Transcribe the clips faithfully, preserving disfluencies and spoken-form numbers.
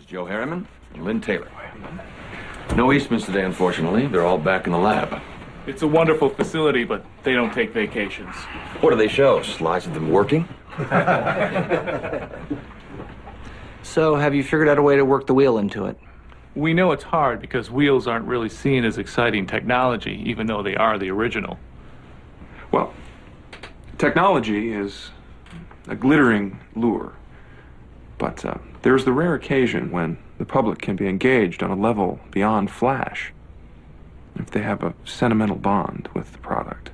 is Joe Harriman and Lynn Taylor. No Eastmans today, unfortunately. They're all back in the lab. It's a wonderful facility, but they don't take vacations. What do they show? Slides of them working? So, have you figured out a way to work the wheel into it? We know it's hard because wheels aren't really seen as exciting technology, even though they are the original. Well, technology is a glittering lure. But uh, there's the rare occasion when the public can be engaged on a level beyond flash if they have a sentimental bond with the product.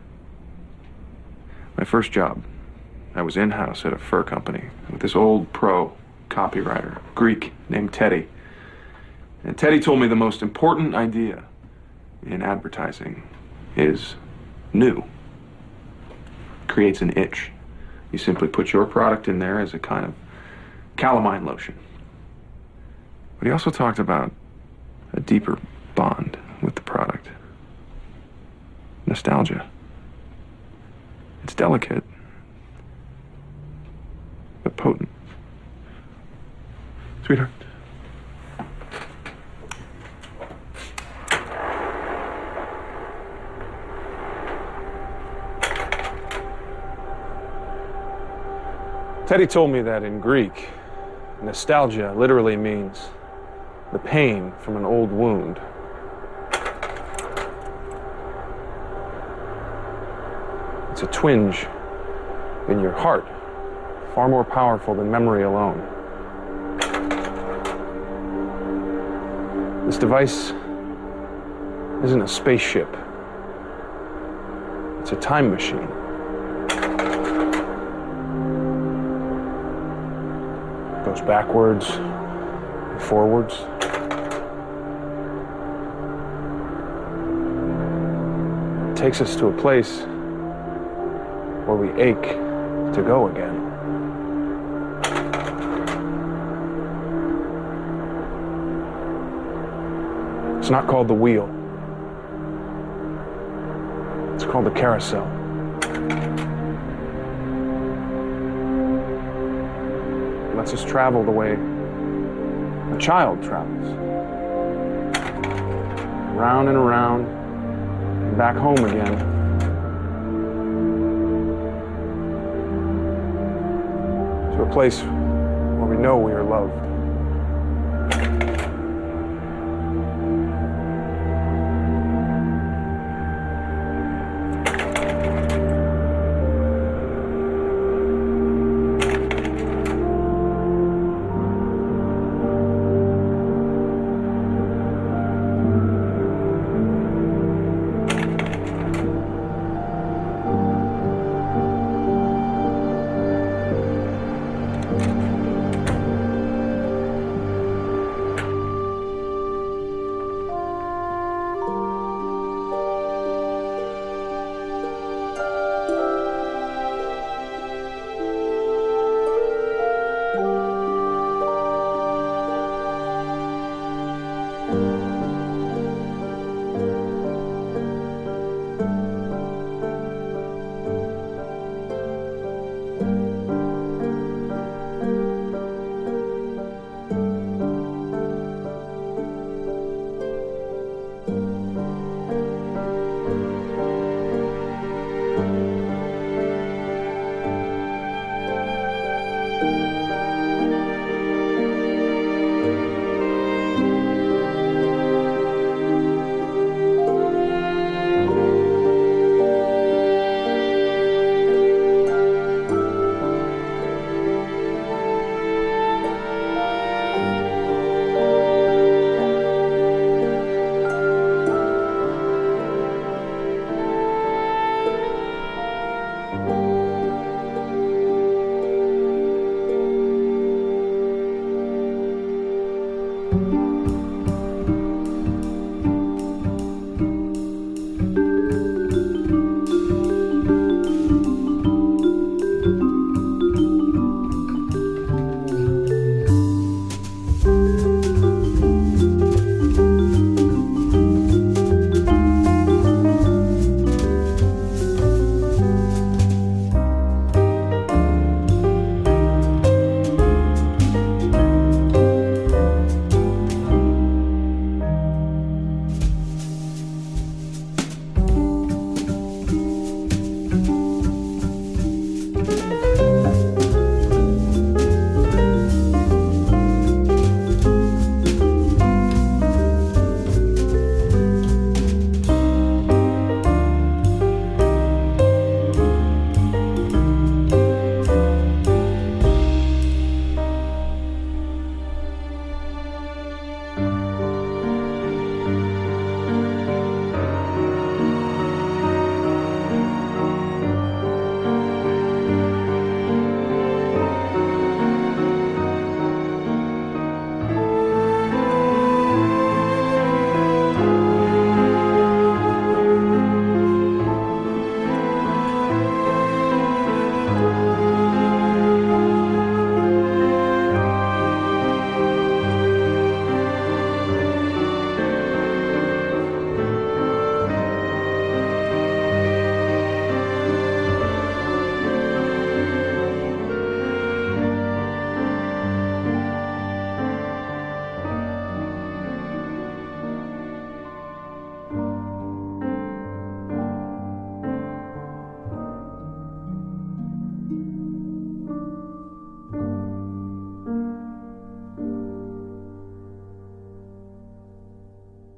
My first job, I was in-house at a fur company with this old pro copywriter, Greek, named Teddy. And Teddy told me the most important idea in advertising is new. Creates an itch. You simply put your product in there as a kind of calamine lotion. But he also talked about a deeper bond with the product. Nostalgia. It's delicate, but potent. Sweetheart. Teddy told me that in Greek, nostalgia literally means the pain from an old wound. It's a twinge in your heart, far more powerful than memory alone. This device isn't a spaceship. It's a time machine. It goes backwards and forwards. It takes us to a place where we ache to go again. It's not called the wheel. It's called the carousel. It lets us travel the way a child travels. Round and around, and back home again. To a place where we know we are loved.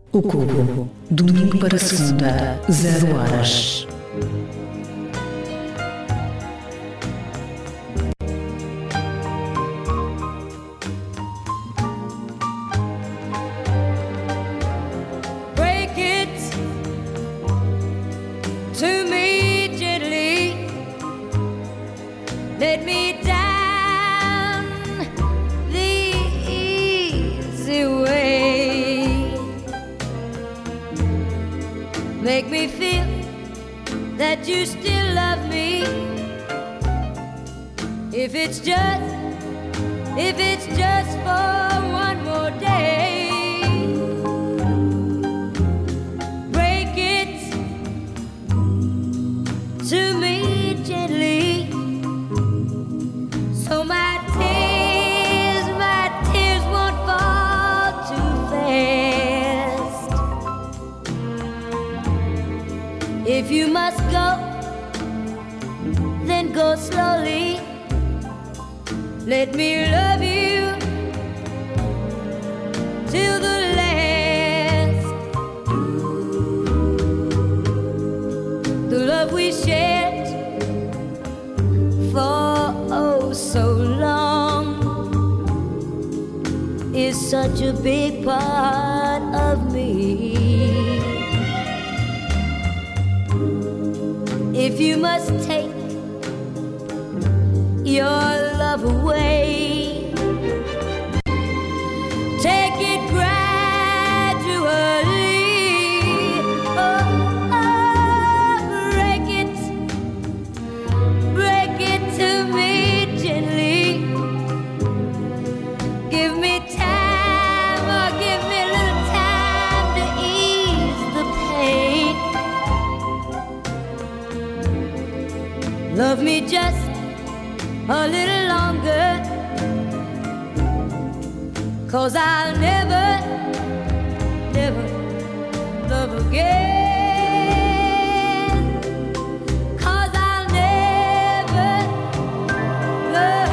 O Cubo, domingo para segunda, zero horas. Break it to me gently. Let me down the easy way. Make me feel that you still love me. If it's just, if it's just for one more day. Break it to me gently. So my tears, my tears won't fall too fast. If you must go, then go slowly. Let me love you till the last. The love we shared for oh so long is such a big part of me. If you must take your love away, take it gradually. Oh, oh, break it, break it to me gently. Give me time, or give me a little time to ease the pain. Love me just a little longer, 'cause I'll never, never love again. 'Cause I'll never love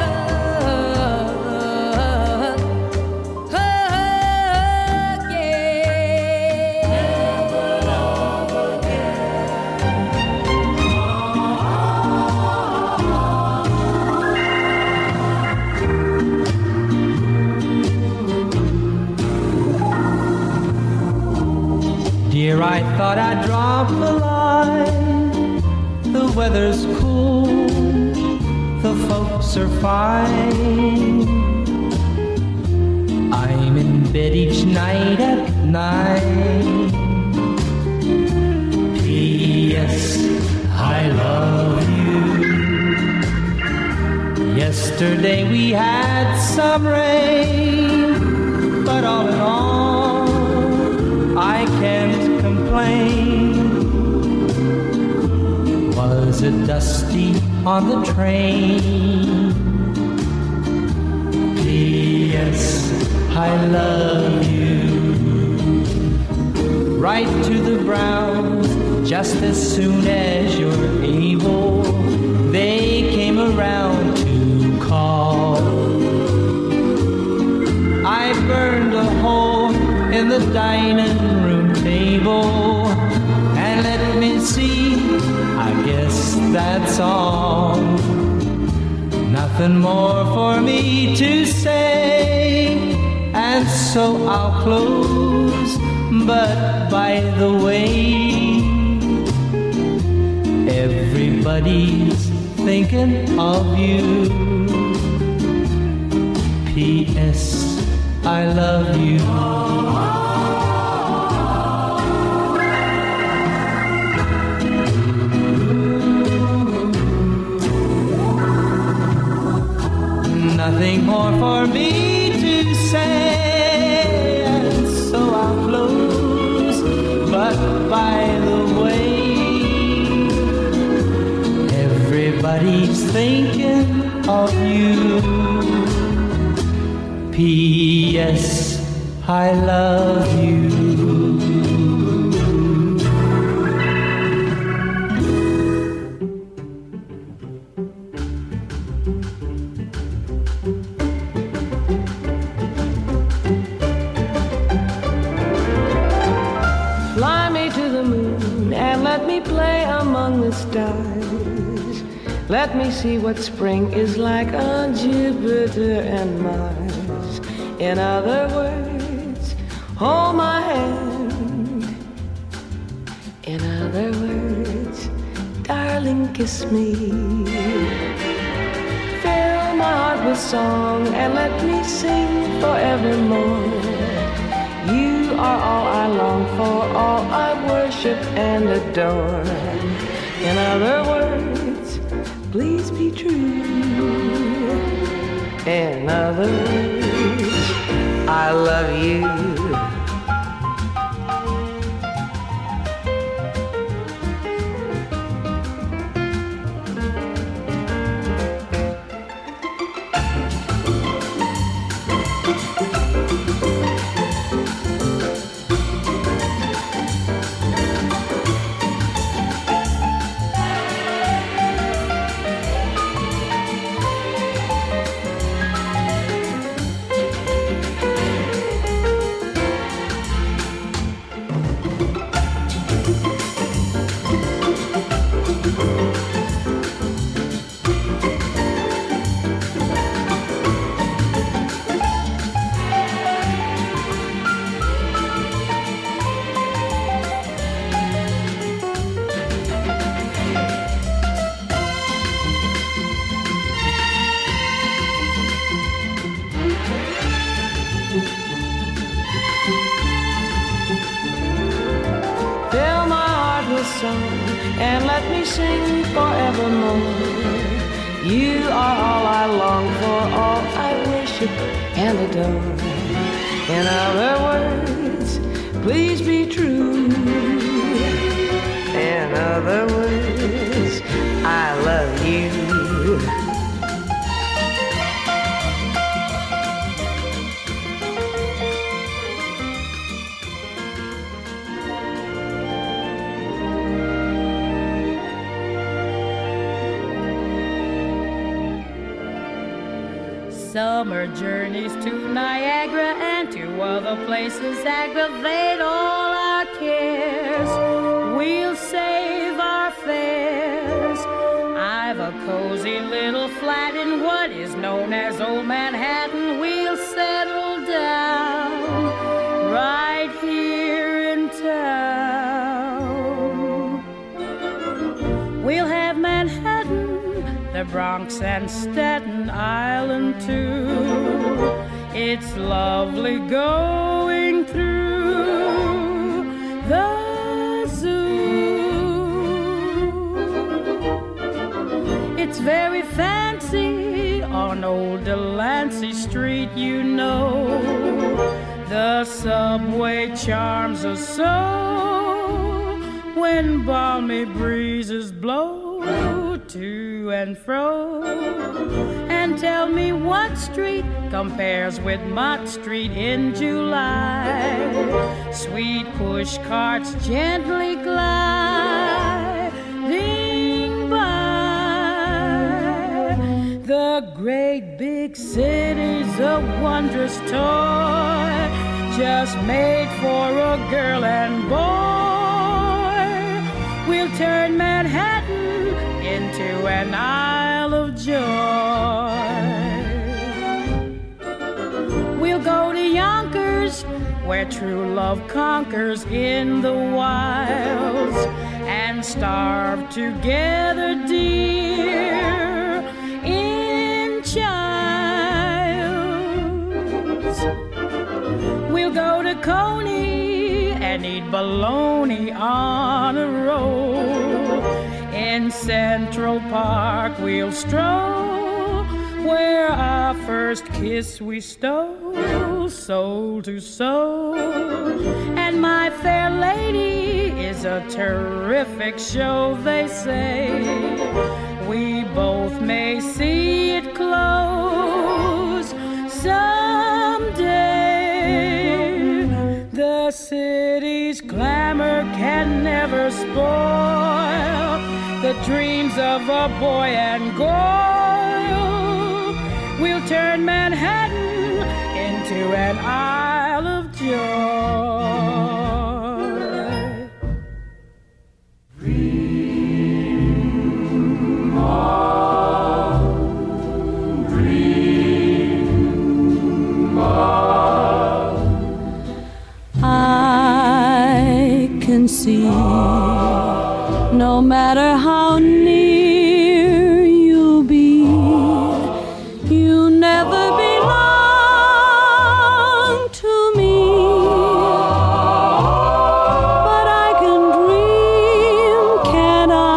again. Never love Dear, I thought I'd drop the line. The weather's cool, the folks are fine. I'm in bed each night at nine. P S I love you. Yesterday we had some rain, but all in all I can't complain. Was it dusty on the train? P S I love you. Write to the Browns just as soon as you're able. They came around to call. I burned a hole in the dining room table, and let me see, I guess that's all. Nothing more for me to say, and so I'll close. But by the way, everybody's thinking of you. P S I love you. Nothing more for me to say, and so I'll close. But by the way, everybody's thinking of you. P S I love you. the stars. Let me see what spring is like on Jupiter and Mars. In other words, hold my hand. In other words, darling, kiss me. Fill my heart with song and let me sing forevermore. You are all I long for, all I worship and adore. In other words, please be true. In other words, I love you. And let me sing forevermore. You are all I long for, all I worship and adore. In other words, please be true. In other words, I love you. Summer journeys to Niagara and to other places aggravate all our cares. We'll save our fares. I've a cozy little flat in what is known as Old Manhattan. We'll settle down right here in town. We'll have Manhattan, the Bronx and Staten Island too. It's lovely going through the zoo. It's very fancy on old Delancey Street, you know. The subway charms us so when balmy breezes blow to and fro. And tell me what street compares with Mott Street in July. Sweet push carts gently gliding by. The great big city's a wondrous toy, just made for a girl and boy. We'll turn Manhattan into an Isle of Joy. We'll go to Yonkers, where true love conquers in the wilds, and starve together, dear, in childs. We'll go to Coney and eat bologna on a roll. In Central Park we'll stroll, where our first kiss we stole, soul to soul. And My Fair Lady is a terrific show, they say. We both may see it close someday. The city's clamor can never spoil the dreams of a boy and girl. We'll turn Manhattan into an Isle of Joy. Dream see. No matter how near you'll be, you never belong to me. But I can dream, can I?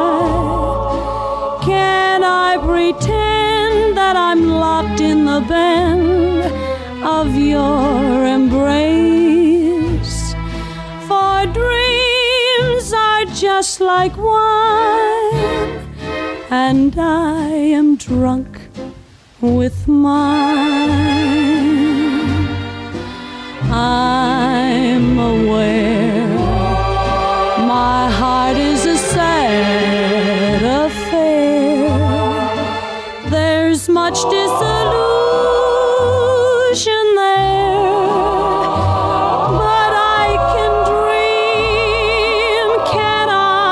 Can I pretend that I'm locked in the bend of your embrace? For dreams are just like wine, and I am drunk with mine. I'm aware my heart is a sad affair. There's much disillusion there, but I can dream, can I?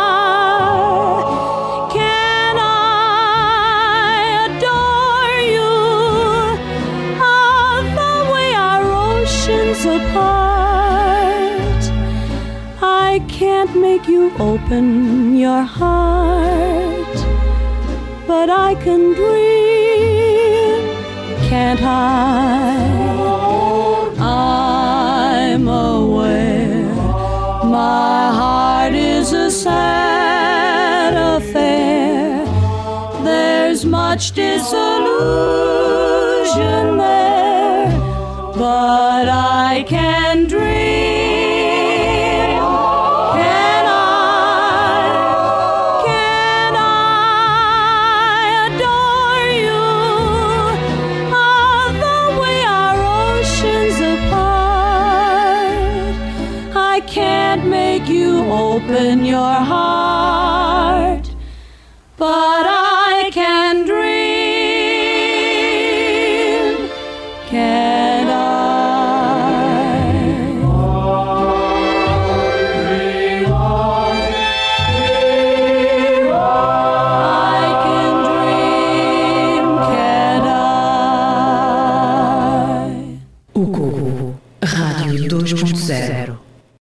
Can I adore you? Oh, the way our oceans apart. I can't make you open your heart, but I can dream, can't I? I'm aware my heart is a sad affair. There's much disillusion there, but I can dream. Can I? Can I adore you? Oh, the way our oceans apart. I can't make you open your heart, but I can dream, can I? I can dream, can I? O Cubo, Rádio dois ponto zero.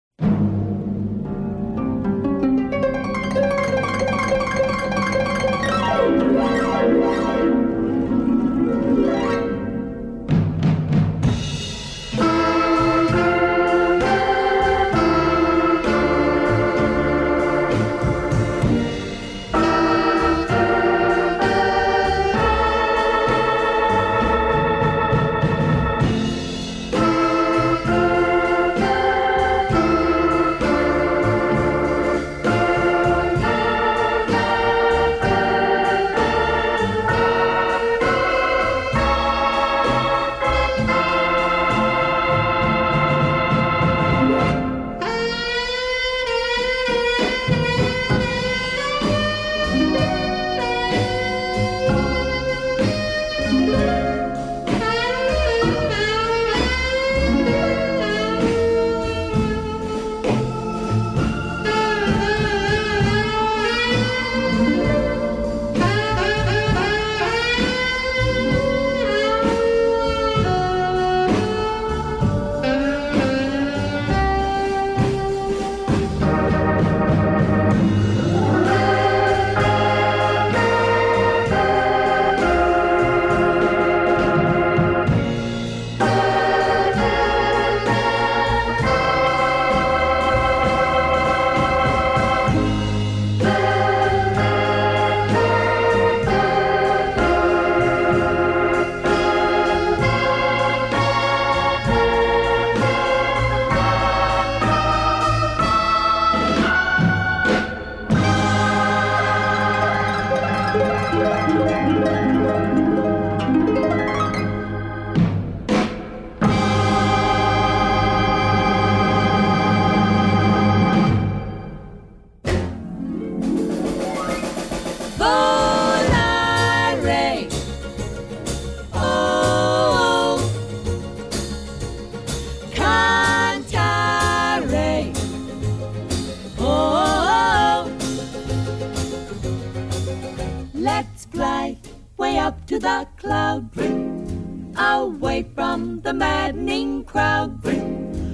to the cloud, away from the maddening crowd. We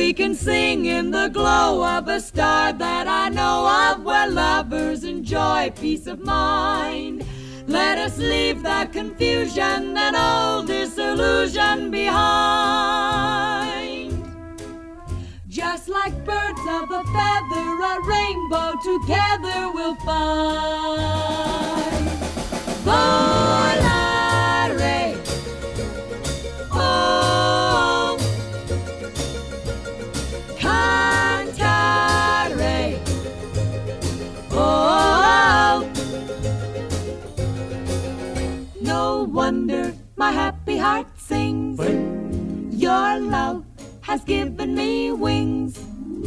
we can sing in the glow of a star that I know of, where lovers enjoy peace of mind. Let us leave the confusion and all disillusion behind. Just like birds of a feather, a rainbow together we'll find. Volare, oh, cantare, oh. No wonder my happy heart sings. Your love has given me wings.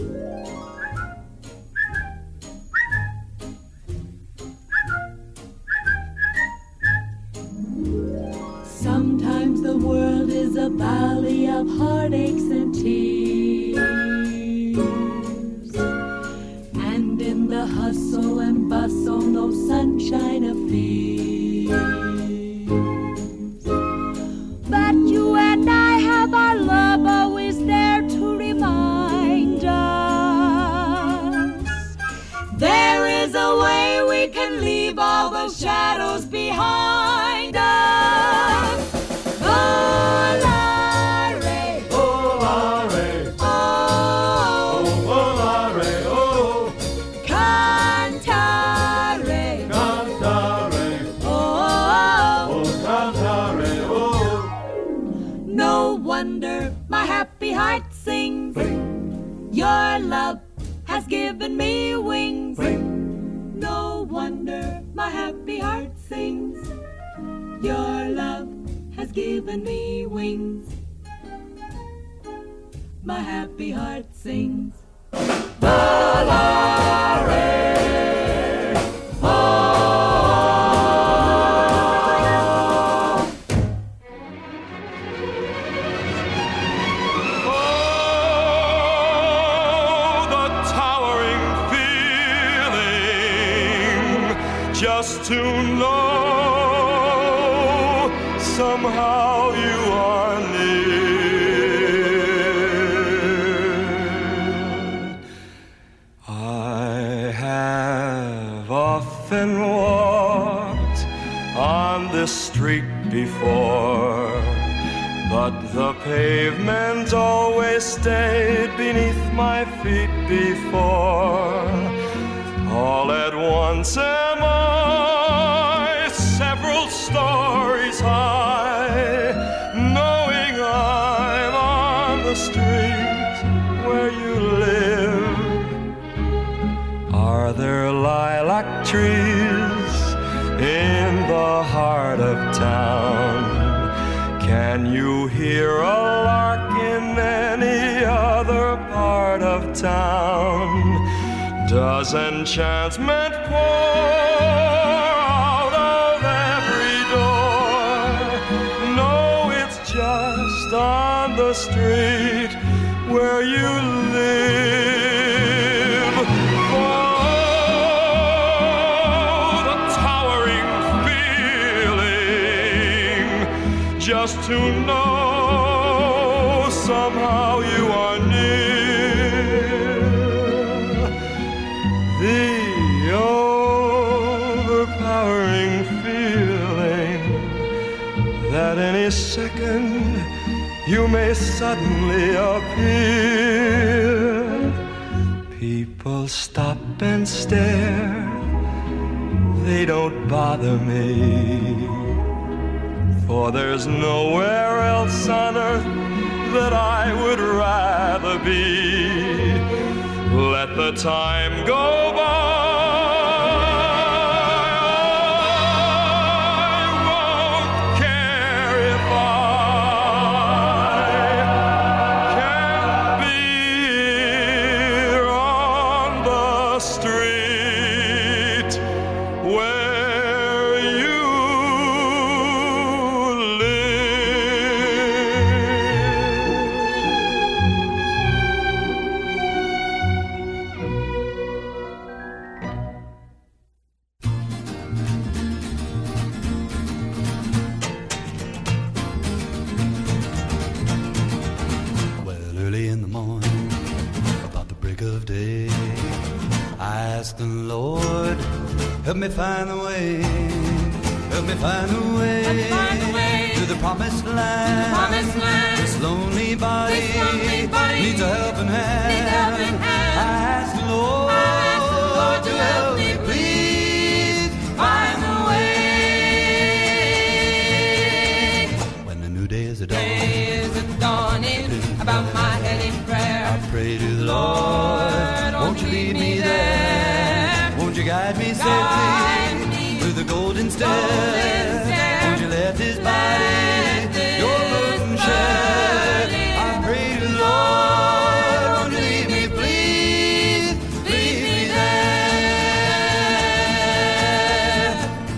Sometimes the world is a valley of heartaches and tears, and in the hustle and bustle no sunshine appears. But you and I have our love always there to remind us. There is a way we can leave all the shadows behind us. Volare, Volare, oh, oh, volare, oh, cantare, cantare, oh. oh, cantare, oh. No wonder my happy heart sings. Your love has given me wings. No wonder my happy heart sings. Your love has given me wings. My happy heart sings. Just to know somehow you are near. I have often walked on this street before, but the pavement always stayed beneath my feet before. All at once am I several stories high, knowing I'm on the street where you live. Are there lilac trees in the heart of town? Can you hear a lark in any other part of town? Does enchantment pour out of every door? No, it's just on the street where you live. Oh, the towering feeling, just to know somehow you are near. The overpowering feeling that any second you may suddenly appear. People stop and stare, they don't bother me, for there's nowhere else on earth that I would rather be. Let the time go by, I won't care if I can't be here on the street where you live. asking, Lord, help me find the way, help me find the way, find the way to the promised land. Promised land. This lonely body, This lonely body needs a helping hand. Needs a helping hand. I ask the Lord, I ask the Lord to help me, please find the way. When the new day is a dawn, Day is a dawning, about my head in prayer. I pray to the Lord, won't you lead me there? Won't you guide me Guide safely me through the golden stair? golden stair. Won't you let this body your burden share? I pray to the Lord, won't you lead me, please, lead me there?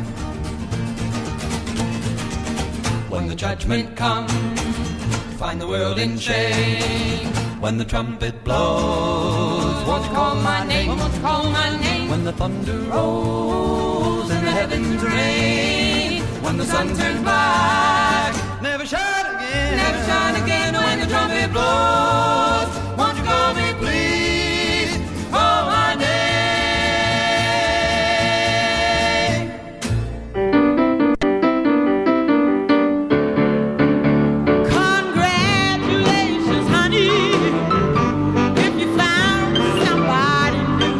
When the judgment comes, find the world in shame. When the trumpet blows, Won't you call my name? Won't you call my name? when the thunder rolls and the heavens rain, When the sun turns black, never shine again, never shine again. When the trumpet blows, won't you call me, please? Call my name. Congratulations, honey, if you found somebody new.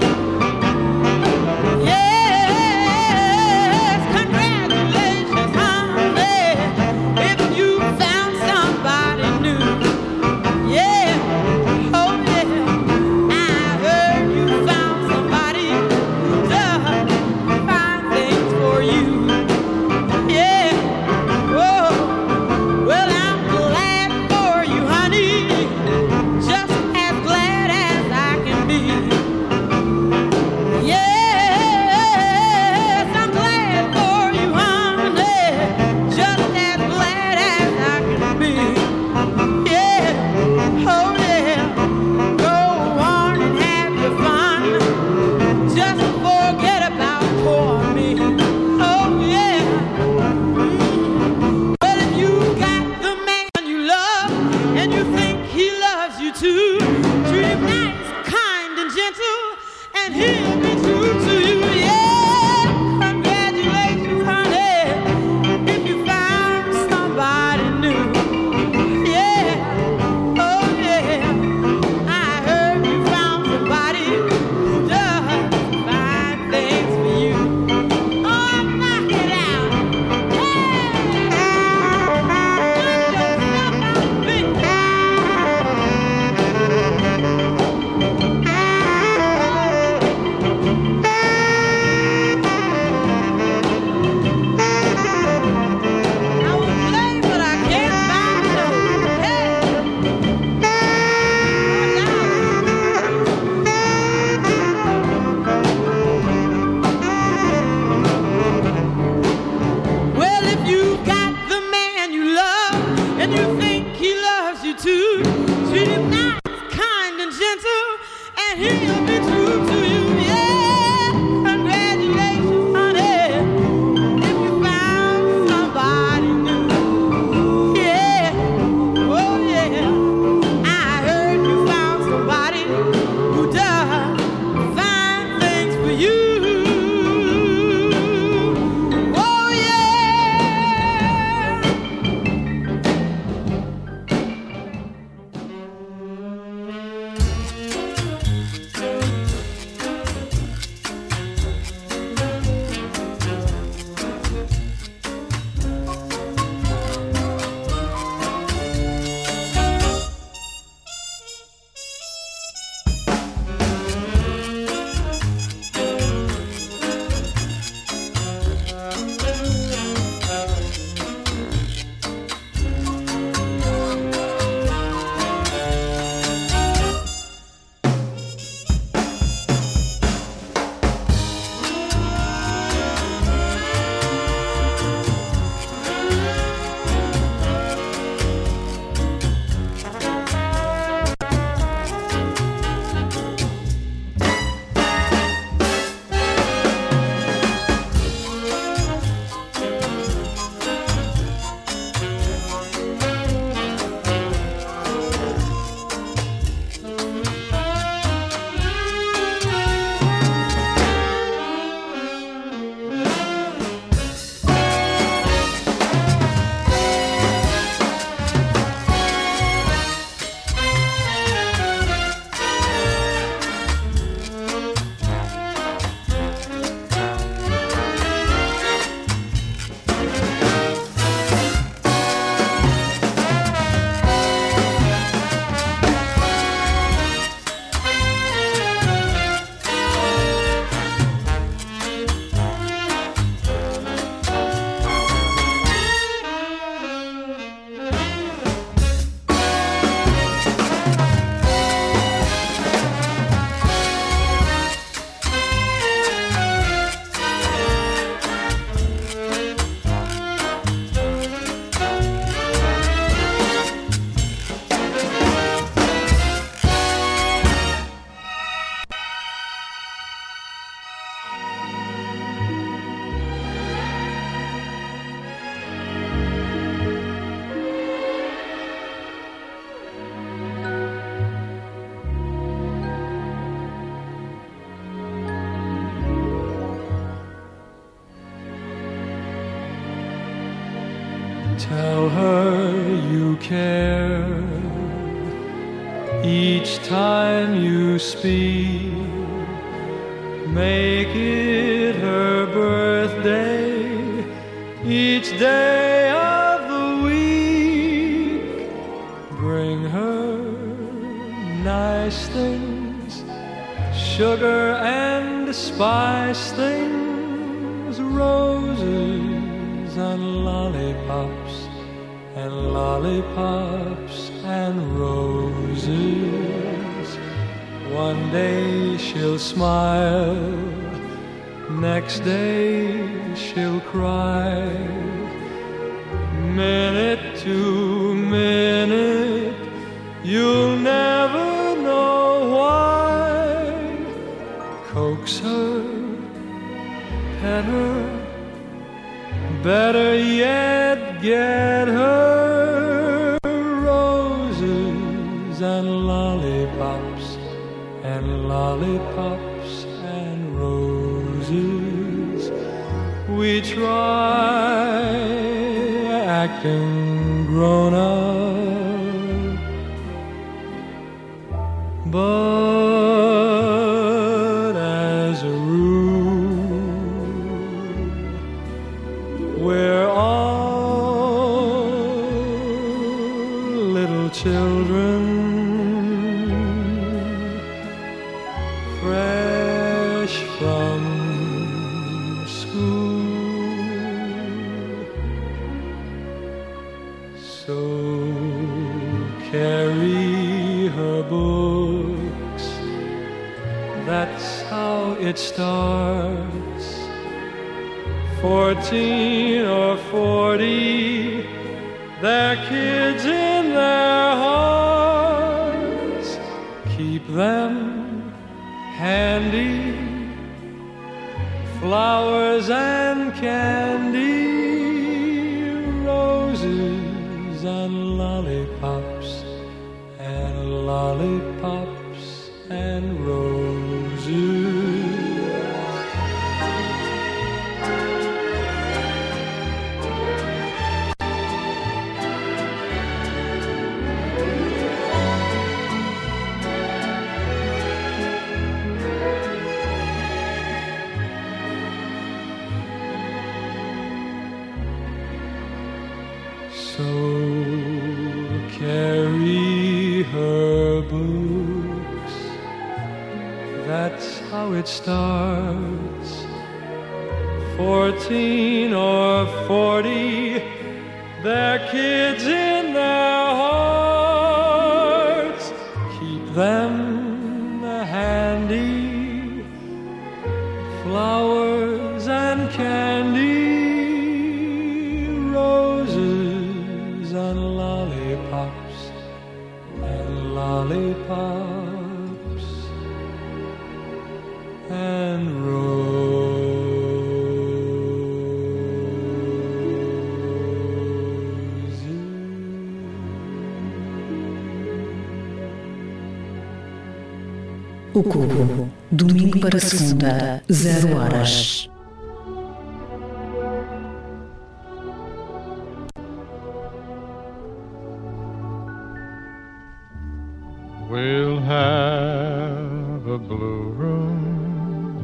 Yes, congratulations, honey, if you found somebody new. Yeah, oh yeah, I heard you found somebody who does fine things for you. Yeah, oh. Well, I'm glad for you, honey, just as glad as I can be. Yes, I'm glad for you, honey, just as glad as I can be. Yeah, oh yeah, go on and have your fun, just forget about poor me. Oh yeah. Well, if you got the man you love and you think he loves you too, treat him nice, kind, and gentle, and he'll be true to you. Yeah, congratulations, honey, if you found somebody new. Yeah, oh yeah, I heard you found somebody who does fine things for you. Oh, knock it out. Well, if you got the man you love and you think he loves you too, treat him nice, kind, and gentle, and he'll be true to you. Yeah, congratulations, honey, if you found somebody new. Yeah, oh yeah, I heard you found somebody who does fine things for you. Oh yeah. Tell her you care each time you speak. Make it her birthday each day of the week. Bring her nice things, sugar and spice things, roses and lollipops, and lollipops and roses. One day she'll smile, next day she'll cry. Minute to minute, you'll never know why. Coax her, pet her, better yet, get her roses and lollipops, and lollipops and roses. We try acting grown up, but as a rule, we're all little children, fresh from school. So carry her books, that's how it starts. Fourteen or forty, they're kids in their hearts. Keep them handy, flowers and candy, roses and lollipops, and lollipops and roses. So carry her books, that's how it starts. Fourteen or forty, they're kids in their hearts. Keep them handy, flowers and candy, roses and lollipops, and lollipops and O Cubo, domingo para segunda, zero horas. We'll have a blue room,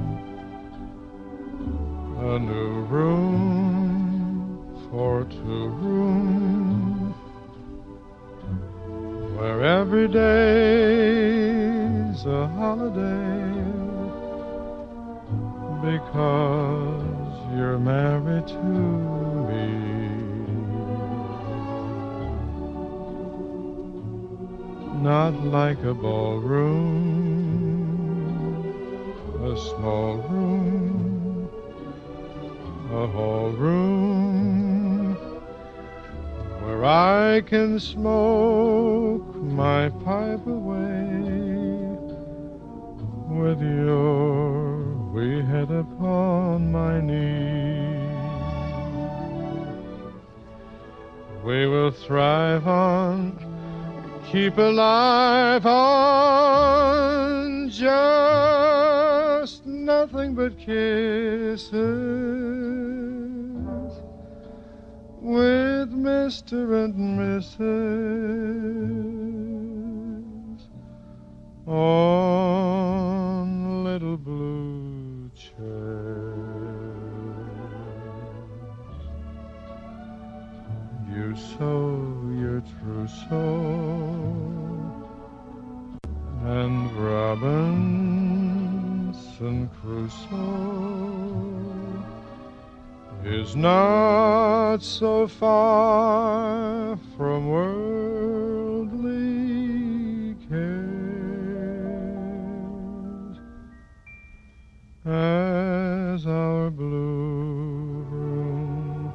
a new room for two rooms, where every day's a holiday, because you're married to me. Not like a ballroom, a small room, a whole room where I can smoke my pipe away with your wee head upon my knee. We will thrive on, keep alive on just nothing but kisses. with Mister and Missus on little blue chairs. You sow your trousseau, and Robinson Crusoe is not so far from worldly cares as our blue room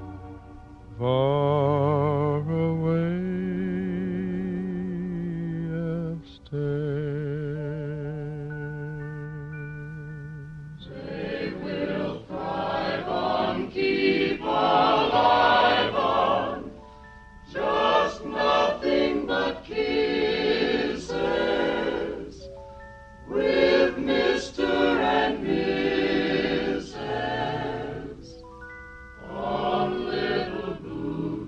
far away upstairs. They will thrive on, keep alive on, just nothing but kisses with Mister and Missus on little blue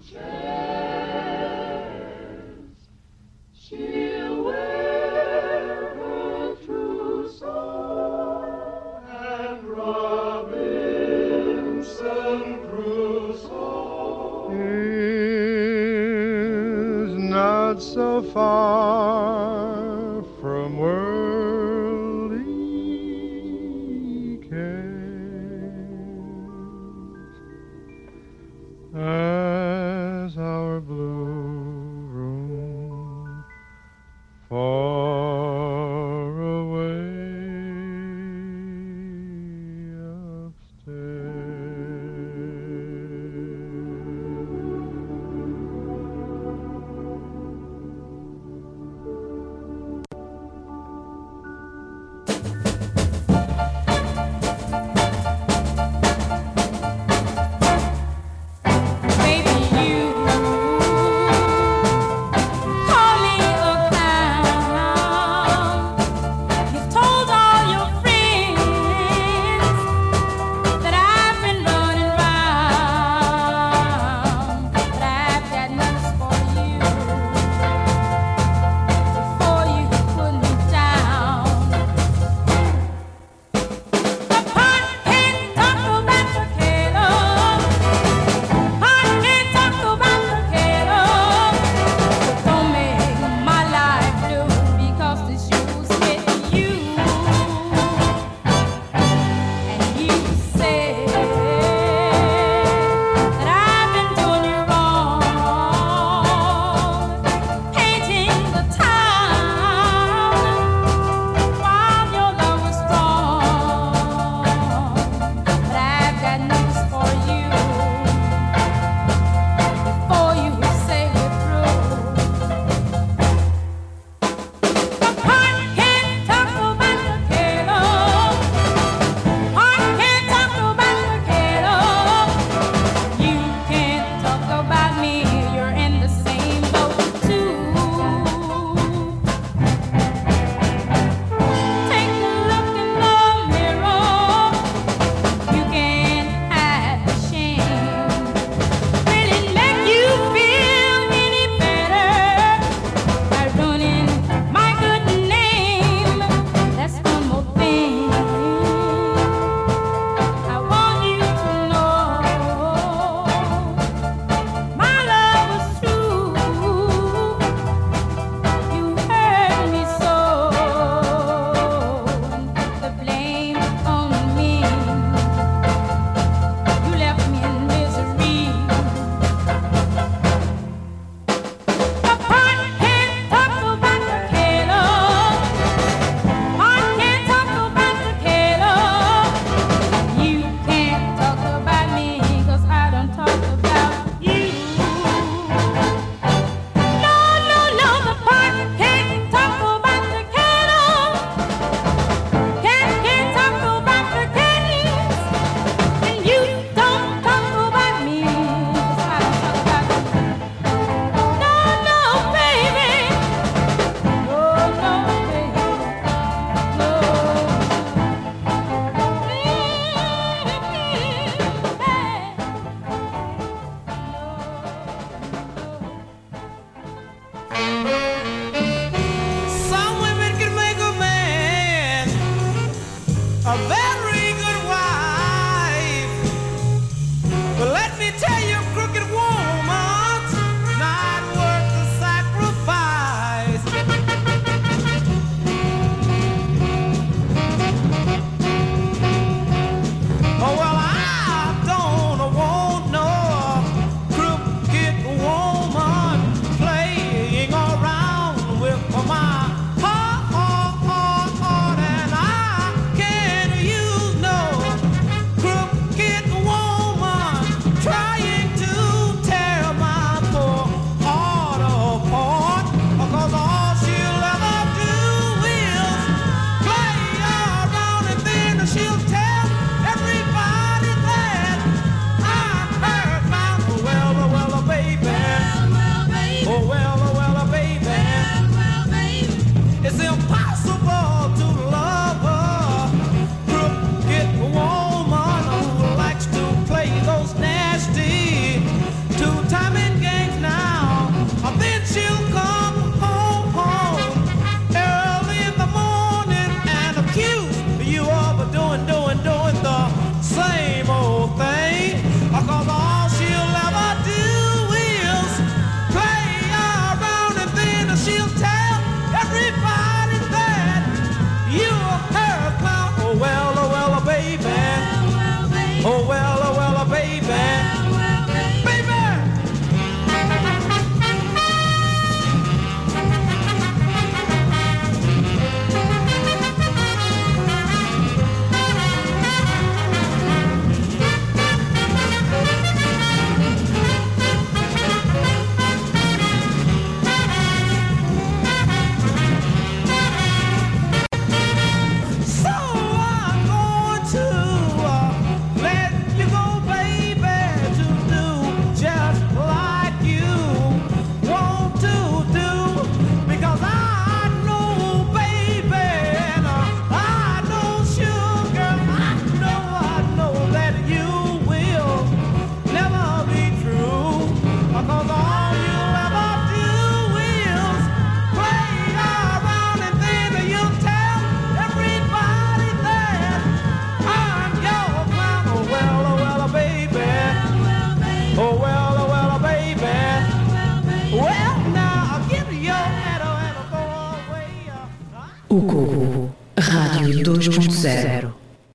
chairs. She'll wear her trousseau and Robinson Crusoe is not so far from worldly cares as our blue room far away upstairs. O Coco, Rádio dois ponto zero.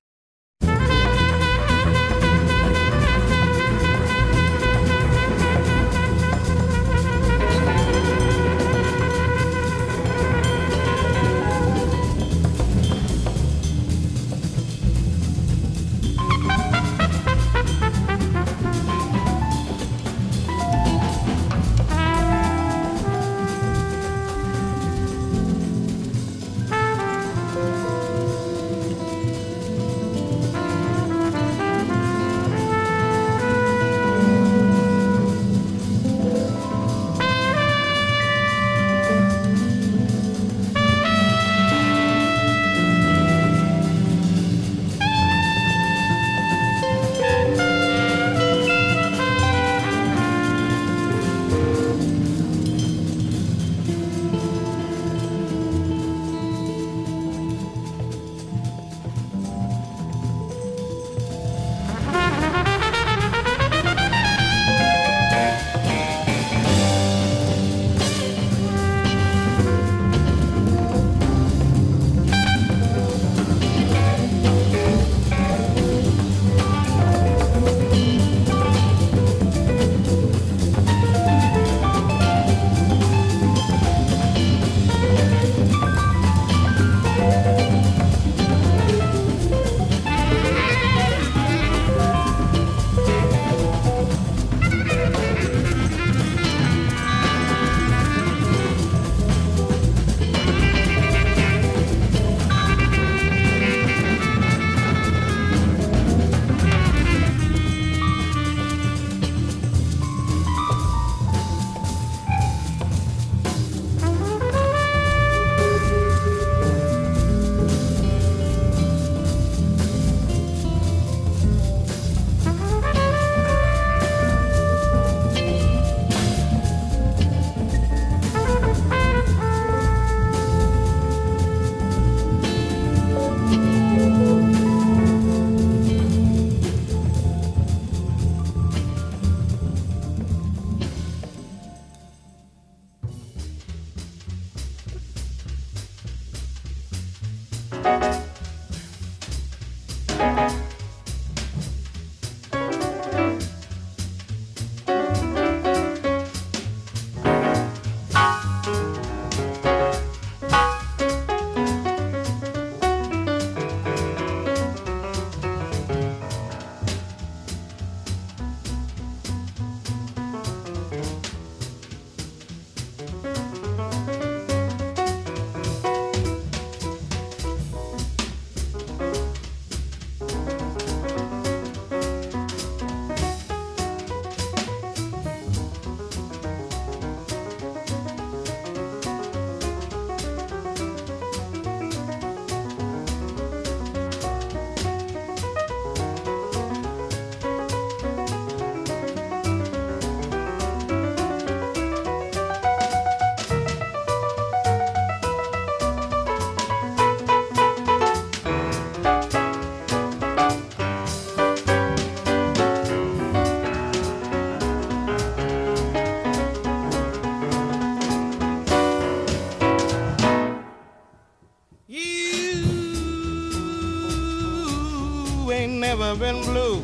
Never been blue.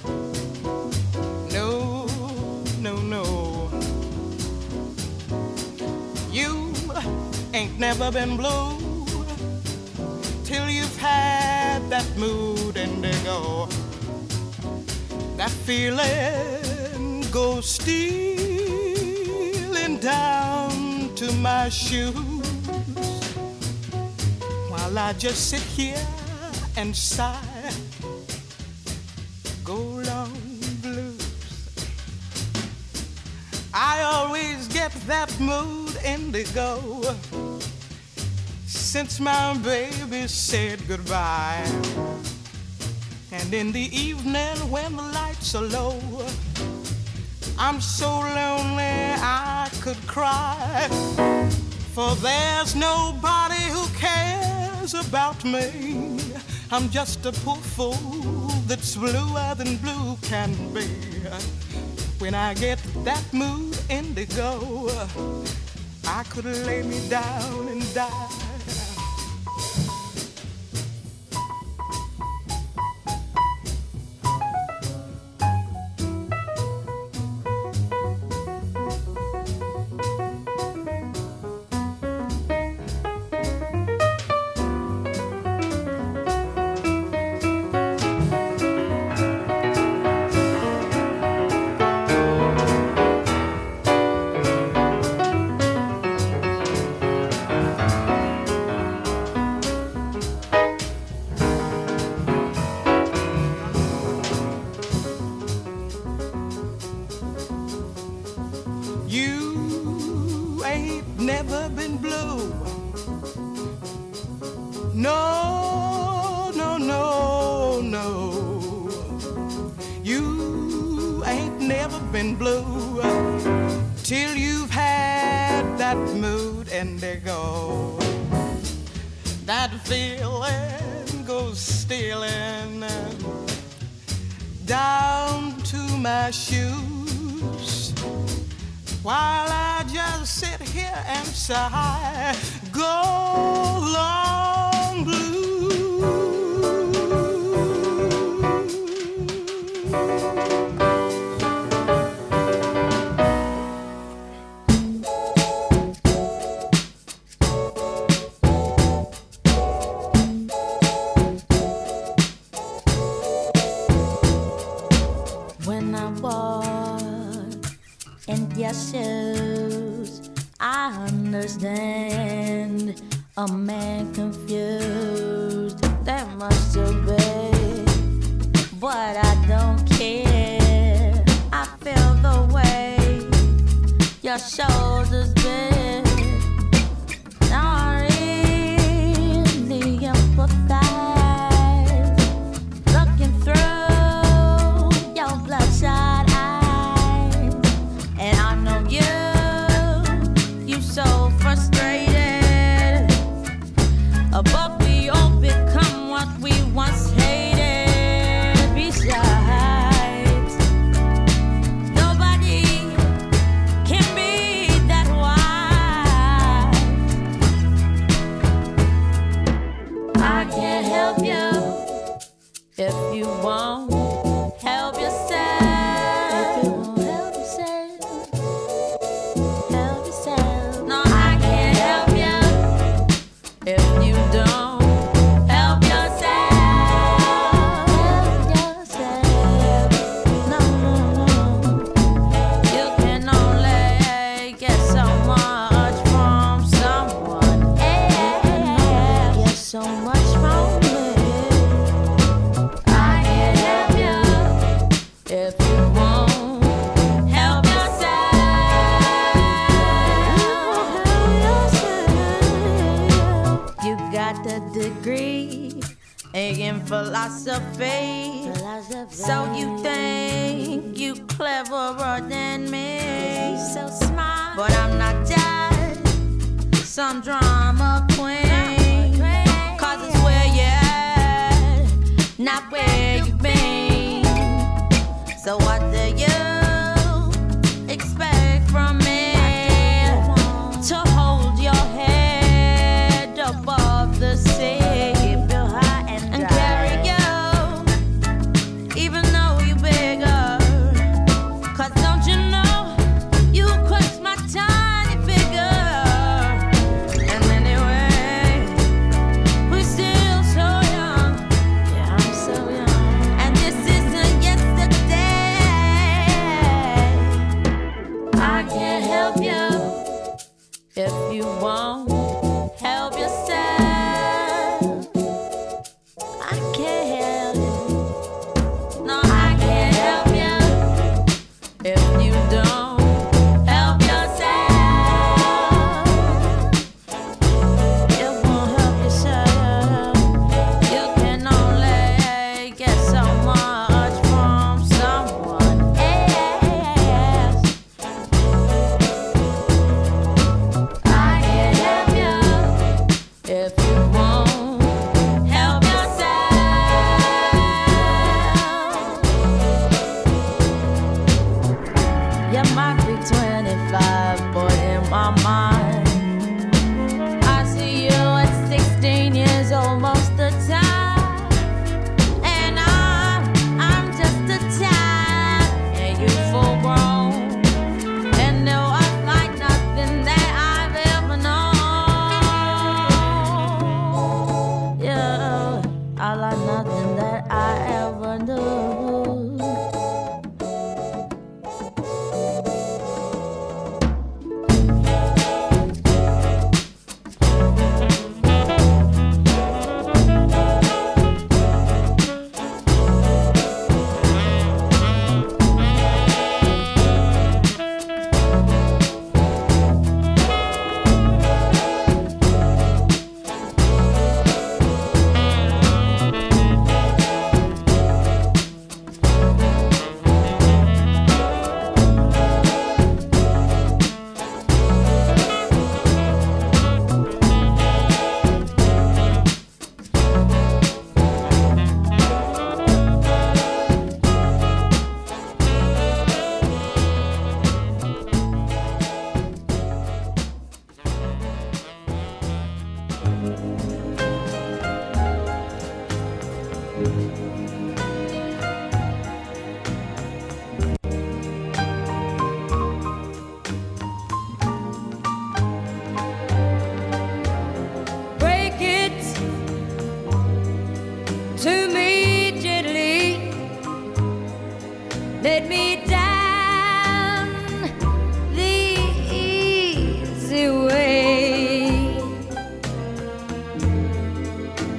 No, no, no. You ain't never been blue till you've had that mood indigo. That feeling goes stealing down to my shoes while I just sit here and sigh. Go long blues. I always get that mood indigo since my baby said goodbye. And in the evening when the lights are low, I'm so lonely I could cry. For there's nobody who cares about me. I'm just a poor fool that's bluer than blue can be. When I get that mood indigo, I could lay me down and die. No, no, no, no. You ain't never been blue till you've had that mood indigo. That feeling goes stealing down to my shoes, while I just sit here and sigh. Go long blue. When I walk in your shoes, I understand a man confused. That must have been, but I don't care. I feel the way your shoulders bend. I really empathize, looking through your bloodshot eyes, and I know you, you so frustrated. But we all become what we once hated. Besides, nobody can be that wise. I can't help you if you won't help yourself. If you won't help yourself, help yourself. No, I can't help you if you don't help yourself. Help yourself. No, no, no. You can only get so much from someone. Yeah, get so much from me. I can't help you if you won't help yourself. You got the degree in philosophy, so you think you cleverer than me. So smart, but I'm not just some drama queen. Cause it's where you're at, not where you've been. So what do you expect from me? To hold your head above the sea and carry you, even though you're bigger. Cause don't you know you crush my tiny figure? And anyway, we're still so young. Yeah, I'm so young. And this isn't yesterday. I can't help you if you won't help yourself. I can't help you. No, I can't help you if you don't help yourself. You won't help yourself. You can only get so much from someone else. I can't help you if you won't help yourself. You might be twenty-five, but in my mind, I see you at sixteen years old most of the time. And I'm, I'm just a child, and you full grown. And there was like nothing that I've ever known.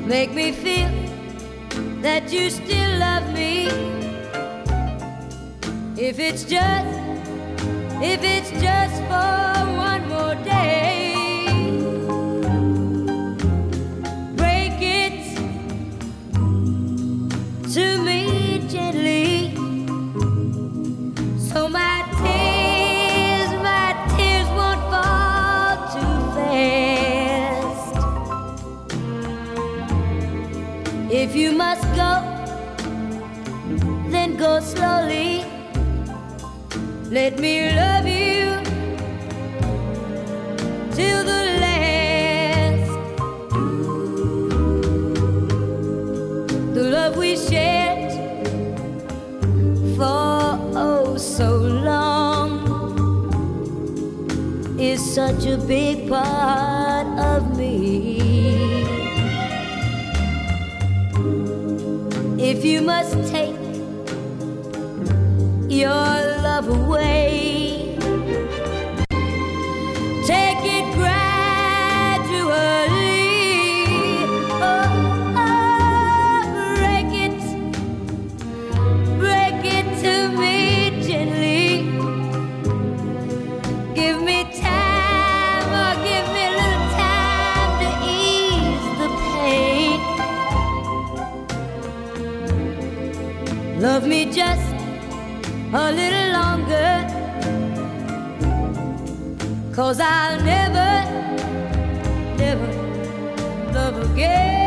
Make me feel that you still love me. If it's just, if it's just for one more day, break it to me gently, so my tears, my tears won't fall too fast. If you must go, then go slowly. Let me love you till the last. The love we shared for oh so long is such a big part of me. If you must take your love away, take it gradually. Oh, oh, break it, break it to me gently. Give me time, or give me a little time to ease the pain. Love me just a little longer, 'cause I'll never, never love again.